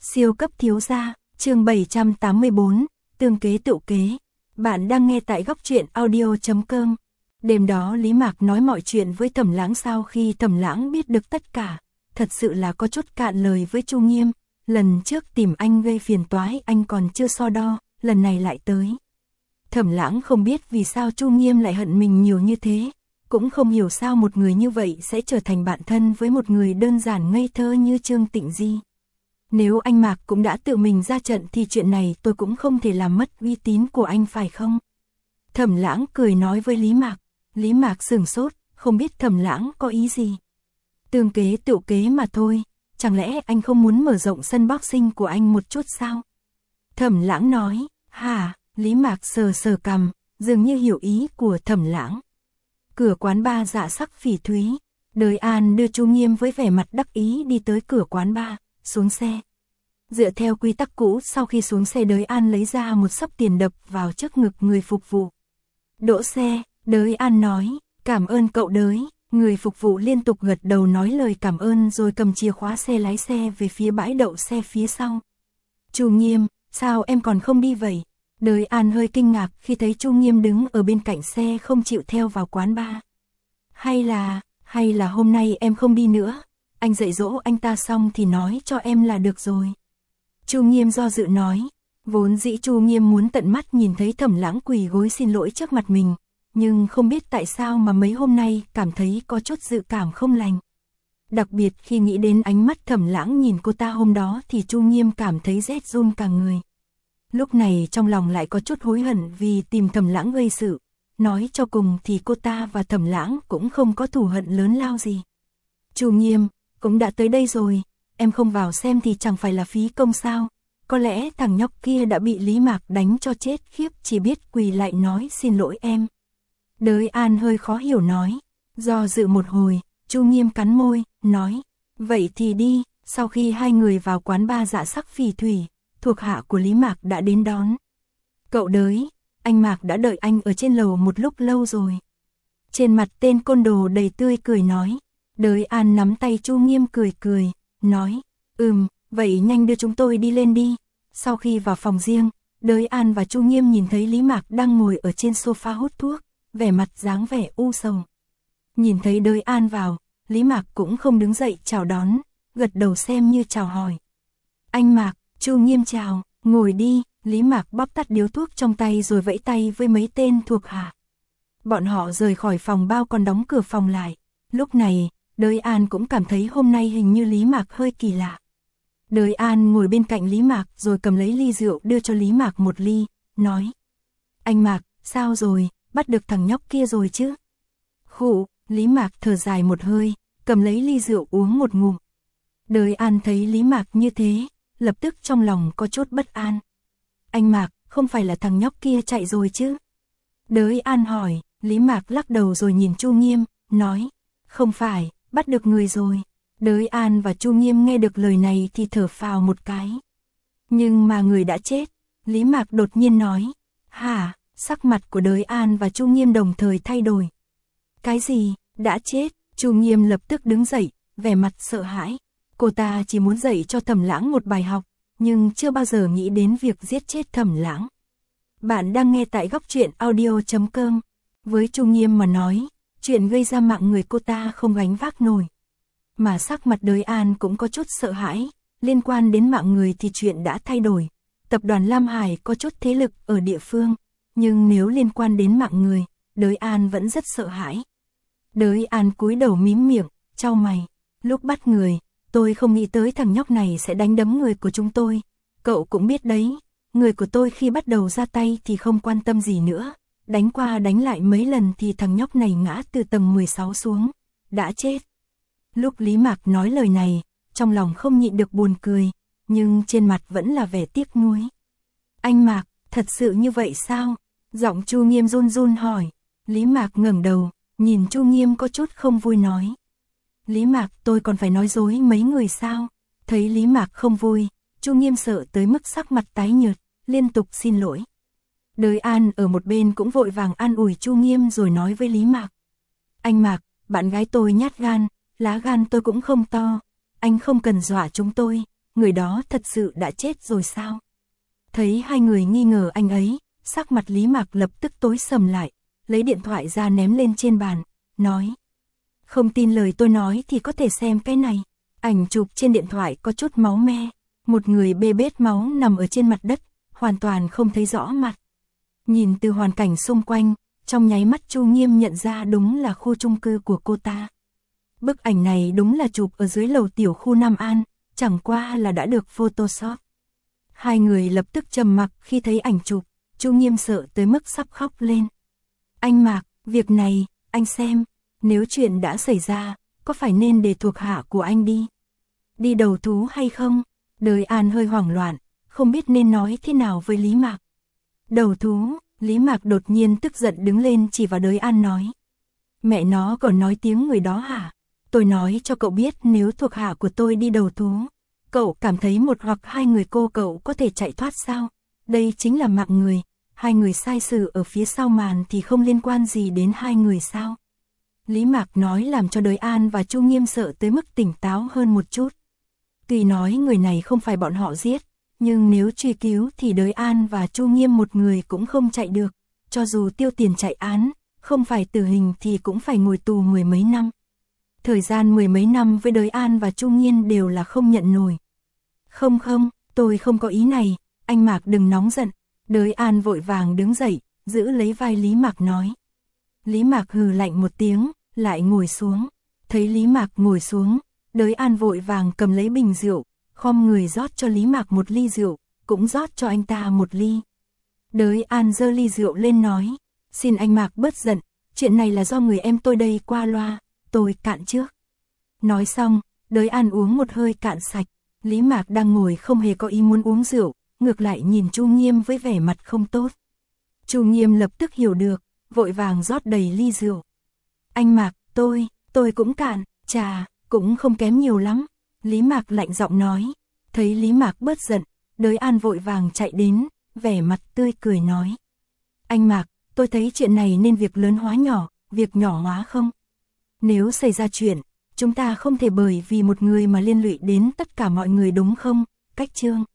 Siêu cấp thiếu gia, chương 784, tương kế tựu kế. Bạn đang nghe tại góc truyện audio.com. Đêm đó Lý Mạc nói mọi chuyện với Thẩm Lãng sau khi Thẩm Lãng biết được tất cả, thật sự là có chút cạn lời với Chu Nghiêm. Lần trước tìm anh gây phiền toái anh còn chưa so đo, lần này lại tới. Thẩm Lãng không biết vì sao Chu Nghiêm lại hận mình nhiều như thế, cũng không hiểu sao một người như vậy sẽ trở thành bạn thân với một người đơn giản ngây thơ như Trương Tịnh Di. Nếu anh Mạc cũng đã tự mình ra trận thì chuyện này tôi cũng không thể làm mất uy tín của anh phải không? Thẩm Lãng cười nói với Lý Mạc. Lý Mạc sửng sốt, không biết Thẩm Lãng có ý gì. Tương kế tựu kế mà thôi, chẳng lẽ anh không muốn mở rộng sân boxing của anh một chút sao? Thẩm Lãng nói, hả? Lý Mạc sờ sờ cằm, dường như hiểu ý của Thẩm Lãng. Cửa quán bar Dạ Sắc Phỉ Thúy, Đới An đưa Chu Nghiêm với vẻ mặt đắc ý đi tới cửa quán bar, xuống xe. Dựa theo quy tắc cũ, sau khi xuống xe Đới An lấy ra một xấp tiền đập vào trước ngực người phục vụ. Đỗ xe, Đới An nói, cảm ơn cậu Đới. Người phục vụ liên tục gật đầu nói lời cảm ơn rồi cầm chìa khóa xe lái xe về phía bãi đậu xe phía sau. Chu Nghiêm, sao em còn không đi vậy? Đới An hơi kinh ngạc khi thấy Chu Nghiêm đứng ở bên cạnh xe không chịu theo vào quán bar. Hay là hôm nay em không đi nữa, anh dạy dỗ anh ta xong thì nói cho em là được rồi. Chu Nghiêm do dự nói, vốn dĩ Chu Nghiêm muốn tận mắt nhìn thấy Thẩm Lãng quỳ gối xin lỗi trước mặt mình, nhưng không biết tại sao mà mấy hôm nay cảm thấy có chút dự cảm không lành. Đặc biệt khi nghĩ đến ánh mắt Thẩm Lãng nhìn cô ta hôm đó thì Chu Nghiêm cảm thấy rét run cả người. Lúc này trong lòng lại có chút hối hận vì tìm Thẩm Lãng gây sự. Nói cho cùng thì cô ta và Thẩm Lãng cũng không có thù hận lớn lao gì. Chu Nghiêm, cũng đã tới đây rồi, em không vào xem thì chẳng phải là phí công sao? Có lẽ thằng nhóc kia đã bị Lý Mạc đánh cho chết khiếp, chỉ biết quỳ lại nói xin lỗi em. Đới An hơi khó hiểu nói. Do dự một hồi, Chu Nghiêm cắn môi, nói, vậy thì đi. Sau khi hai người vào quán bar Dạ Sắc Phỉ Thủy, thuộc hạ của Lý Mạc đã đến đón. Cậu Đới, anh Mạc đã đợi anh ở trên lầu một lúc lâu rồi. Trên mặt tên côn đồ đầy tươi cười nói. Đới An nắm tay Chu Nghiêm cười, nói, vậy nhanh đưa chúng tôi đi lên đi. Sau khi vào phòng riêng, Đới An và Chu Nghiêm nhìn thấy Lý Mạc đang ngồi ở trên sofa hút thuốc, vẻ mặt dáng vẻ u sầu. Nhìn thấy Đới An vào, Lý Mạc cũng không đứng dậy chào đón, gật đầu xem như chào hỏi. Anh Mạc, Chu Nghiêm chào, ngồi đi. Lý Mạc bóp tắt điếu thuốc trong tay rồi vẫy tay với mấy tên thuộc hạ. Bọn họ rời khỏi phòng bao còn đóng cửa phòng lại. Lúc này, Đới An cũng cảm thấy hôm nay hình như Lý Mạc hơi kỳ lạ. Đới An ngồi bên cạnh Lý Mạc rồi cầm lấy ly rượu đưa cho Lý Mạc một ly, nói. Anh Mạc, sao rồi, bắt được thằng nhóc kia rồi chứ? Khụ, Lý Mạc thở dài một hơi, cầm lấy ly rượu uống một ngụm. Đới An thấy Lý Mạc như thế, lập tức trong lòng có chút bất an. Anh Mạc, không phải là thằng nhóc kia chạy rồi chứ? Đới An hỏi. Lý Mạc lắc đầu rồi nhìn Chu Nghiêm, nói, không phải, bắt được người rồi. Đới An và Chu Nghiêm nghe được lời này thì thở phào một cái. Nhưng mà người đã chết. Lý Mạc đột nhiên nói. Hả? Sắc mặt của Đới An và Chu Nghiêm đồng thời thay đổi. Cái gì? Đã chết? Chu Nghiêm lập tức đứng dậy, vẻ mặt sợ hãi. Cô ta chỉ muốn dạy cho Thẩm Lãng một bài học, nhưng chưa bao giờ nghĩ đến việc giết chết Thẩm Lãng. Bạn đang nghe tại góc truyện audio.com. Với Chu Nghiêm mà nói, chuyện gây ra mạng người cô ta không gánh vác nổi. Mà sắc mặt Đới An cũng có chút sợ hãi, liên quan đến mạng người thì chuyện đã thay đổi. Tập đoàn Lam Hải có chút thế lực ở địa phương, nhưng nếu liên quan đến mạng người, Đới An vẫn rất sợ hãi. Đới An cúi đầu mím miệng, chau mày. Lúc bắt người, tôi không nghĩ tới thằng nhóc này sẽ đánh đấm người của chúng tôi. Cậu cũng biết đấy, người của tôi khi bắt đầu ra tay thì không quan tâm gì nữa. Đánh qua đánh lại mấy lần thì thằng nhóc này ngã từ tầng 16 xuống, đã chết. Lúc Lý Mạc nói lời này, trong lòng không nhịn được buồn cười, nhưng trên mặt vẫn là vẻ tiếc nuối. Anh Mạc, thật sự như vậy sao? Giọng Chu Nghiêm run run hỏi. Lý Mạc ngẩng đầu, nhìn Chu Nghiêm có chút không vui nói. Lý Mạc, tôi còn phải nói dối mấy người sao? Thấy Lý Mạc không vui, Chu Nghiêm sợ tới mức sắc mặt tái nhợt, liên tục xin lỗi. Đới An ở một bên cũng vội vàng an ủi Chu Nghiêm rồi nói với Lý Mạc. Anh Mạc, bạn gái tôi nhát gan, lá gan tôi cũng không to, anh không cần dọa chúng tôi, người đó thật sự đã chết rồi sao? Thấy hai người nghi ngờ anh ấy, sắc mặt Lý Mạc lập tức tối sầm lại, lấy điện thoại ra ném lên trên bàn, nói. Không tin lời tôi nói thì có thể xem cái này. Ảnh chụp trên điện thoại có chút máu me, một người bê bết máu nằm ở trên mặt đất, hoàn toàn không thấy rõ mặt. Nhìn từ hoàn cảnh xung quanh, trong nháy mắt Chu Nghiêm nhận ra đúng là khu chung cư của cô ta. Bức ảnh này đúng là chụp ở dưới lầu tiểu khu Nam An, chẳng qua là đã được Photoshop. Hai người lập tức trầm mặc khi thấy ảnh chụp, Chu Nghiêm sợ tới mức sắp khóc lên. Anh Mạc, việc này, anh xem, nếu chuyện đã xảy ra, có phải nên để thuộc hạ của anh đi đầu thú hay không? Đời An hơi hoảng loạn, không biết nên nói thế nào với Lý Mạc. Đầu thú, Lý Mạc đột nhiên tức giận đứng lên chỉ vào Đời An nói. Mẹ nó còn nói tiếng người đó hả? Tôi nói cho cậu biết nếu thuộc hạ của tôi đi đầu thú, cậu cảm thấy một hoặc hai người cô cậu có thể chạy thoát sao? Đây chính là mạng người, hai người sai sự ở phía sau màn thì không liên quan gì đến hai người sao? Lý Mạc nói làm cho Đời An và Chu Nghiêm sợ tới mức tỉnh táo hơn một chút. Tuy nói người này không phải bọn họ giết, nhưng nếu truy cứu thì Đời An và Chu Nghiêm một người cũng không chạy được, cho dù tiêu tiền chạy án, không phải tử hình thì cũng phải ngồi tù mười mấy năm. Thời gian mười mấy năm với Đời An và Chu Nghiêm đều là không nhận nổi. Không, tôi không có ý này, anh Mạc đừng nóng giận. Đời An vội vàng đứng dậy, giữ lấy vai Lý Mạc nói. Lý Mạc hừ lạnh một tiếng, lại ngồi xuống. Thấy Lý Mạc ngồi xuống, Đời An vội vàng cầm lấy bình rượu, khom người rót cho Lý Mạc một ly rượu, cũng rót cho anh ta một ly. Đời An giơ ly rượu lên nói, xin anh Mạc bớt giận, chuyện này là do người em tôi đây qua loa, tôi cạn trước. Nói xong, Đời An uống một hơi cạn sạch, Lý Mạc đang ngồi không hề có ý muốn uống rượu, ngược lại nhìn Chu Nghiêm với vẻ mặt không tốt. Chu Nghiêm lập tức hiểu được, vội vàng rót đầy ly rượu. Anh Mạc, tôi cũng cạn, trà, cũng không kém nhiều lắm. Lý Mạc lạnh giọng nói, thấy Lý Mạc bớt giận, Đời An vội vàng chạy đến, vẻ mặt tươi cười nói. Anh Mạc, tôi thấy chuyện này nên việc lớn hóa nhỏ, việc nhỏ hóa không? Nếu xảy ra chuyện, chúng ta không thể bởi vì một người mà liên lụy đến tất cả mọi người đúng không? Cách Trương.